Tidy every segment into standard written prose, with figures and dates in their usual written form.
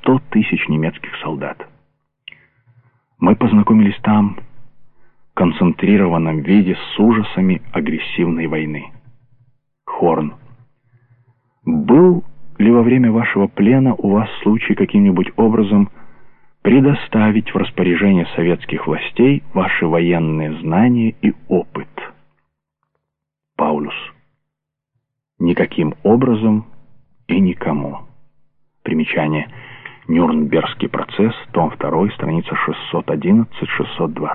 100 тысяч немецких солдат. Мы познакомились там в концентрированном виде с ужасами агрессивной войны. Хорн. Был ли во время вашего плена у вас случай каким-нибудь образом предоставить в распоряжение советских властей ваши военные знания и опыт? Паулюс. Никаким образом и никому. Примечание. Нюрнбергский процесс, том 2, страница 611-620.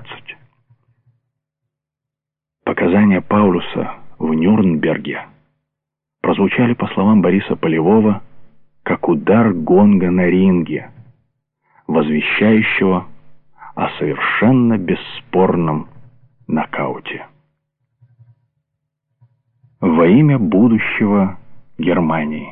Показания Паулюса в Нюрнберге прозвучали, по словам Бориса Полевого, как удар гонга на ринге, возвещающего о совершенно бесспорном нокауте. Во имя будущего Германии.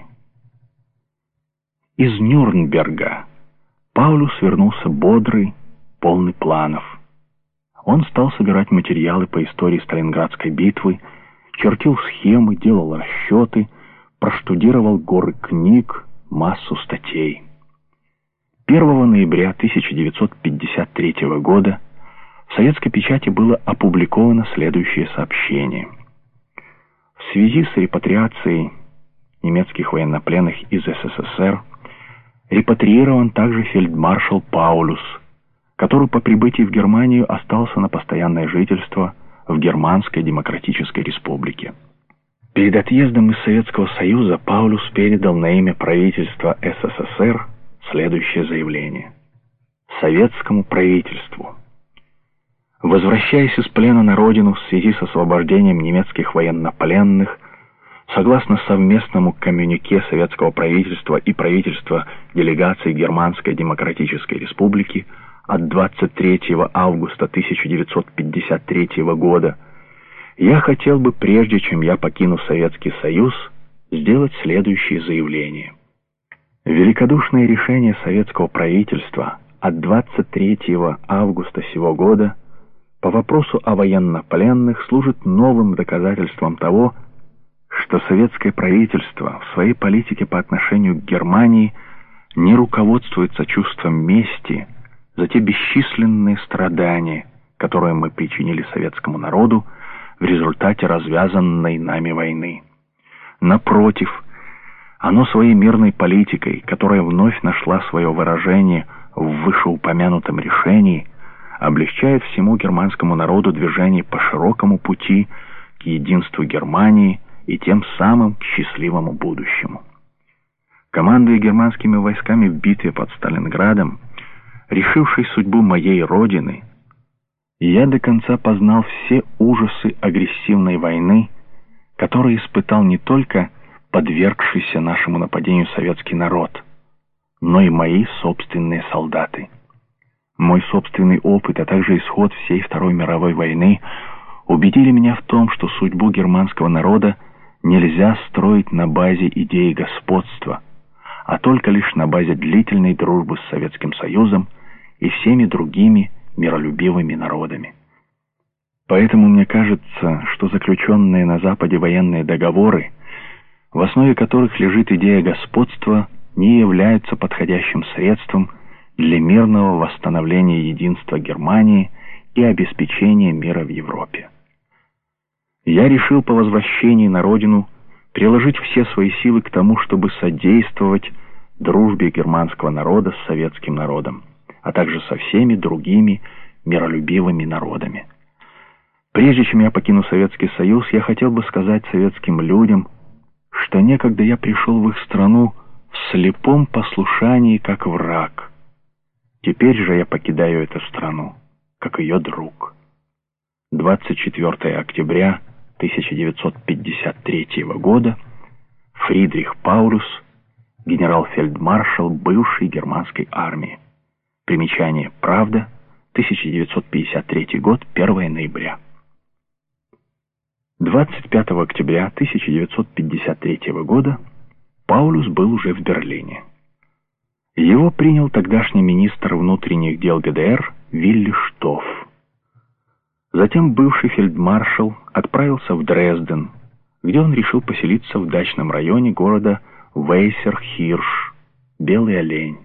Из Нюрнберга Паулюс вернулся бодрый, полный планов. Он стал собирать материалы по истории Сталинградской битвы, чертил схемы, делал расчеты, проштудировал горы книг, массу статей. 1 ноября 1953 года в советской печати было опубликовано следующее сообщение. В связи с репатриацией немецких военнопленных из СССР репатриирован также фельдмаршал Паулюс, который по прибытии в Германию остался на постоянное жительство в Германской Демократической Республике. Перед отъездом из Советского Союза Паулюс передал на имя правительства СССР следующее заявление. Советскому правительству. Возвращаясь из плена на родину в связи с освобождением немецких военнопленных, согласно совместному коммюнике советского правительства и правительства делегации Германской Демократической Республики от 23 августа 1953 года, я хотел бы, прежде чем я покину Советский Союз, сделать следующее заявление. Великодушное решение советского правительства от 23 августа сего года по вопросу о военнопленных служит новым доказательством того, что советское правительство в своей политике по отношению к Германии не руководствуется чувством мести за те бесчисленные страдания, которые мы причинили советскому народу в результате развязанной нами войны. Напротив, оно своей мирной политикой, которая вновь нашла свое выражение в вышеупомянутом решении, облегчает всему германскому народу движение по широкому пути к единству Германии и тем самым к счастливому будущему. Командуя германскими войсками в битве под Сталинградом, решившей судьбу моей родины, я до конца познал все ужасы агрессивной войны, которые испытал не только подвергшийся нашему нападению советский народ, но и мои собственные солдаты. Мой собственный опыт, а также исход всей Второй мировой войны убедили меня в том, что судьбу германского народа нельзя строить на базе идеи господства, а только лишь на базе длительной дружбы с Советским Союзом и всеми другими миролюбивыми народами. Поэтому мне кажется, что заключенные на Западе военные договоры, в основе которых лежит идея господства, не являются подходящим средством для мирного восстановления единства Германии и обеспечения мира в Европе. Я решил по возвращении на родину приложить все свои силы к тому, чтобы содействовать дружбе германского народа с советским народом, а также со всеми другими миролюбивыми народами. Прежде чем я покину Советский Союз, я хотел бы сказать советским людям, что некогда я пришел в их страну в слепом послушании, как враг. Теперь же я покидаю эту страну, как ее друг. 24 октября 1953 года. Фридрих Паулюс, генерал-фельдмаршал бывшей германской армии. Примечание «Правда», 1953 год, 1 ноября. 25 октября 1953 года Паулюс был уже в Берлине. Его принял тогдашний министр внутренних дел ГДР Вилли Штофф. Затем бывший фельдмаршал отправился в Дрезден, где он решил поселиться в дачном районе города Вейсер-Хирш, Белый олень.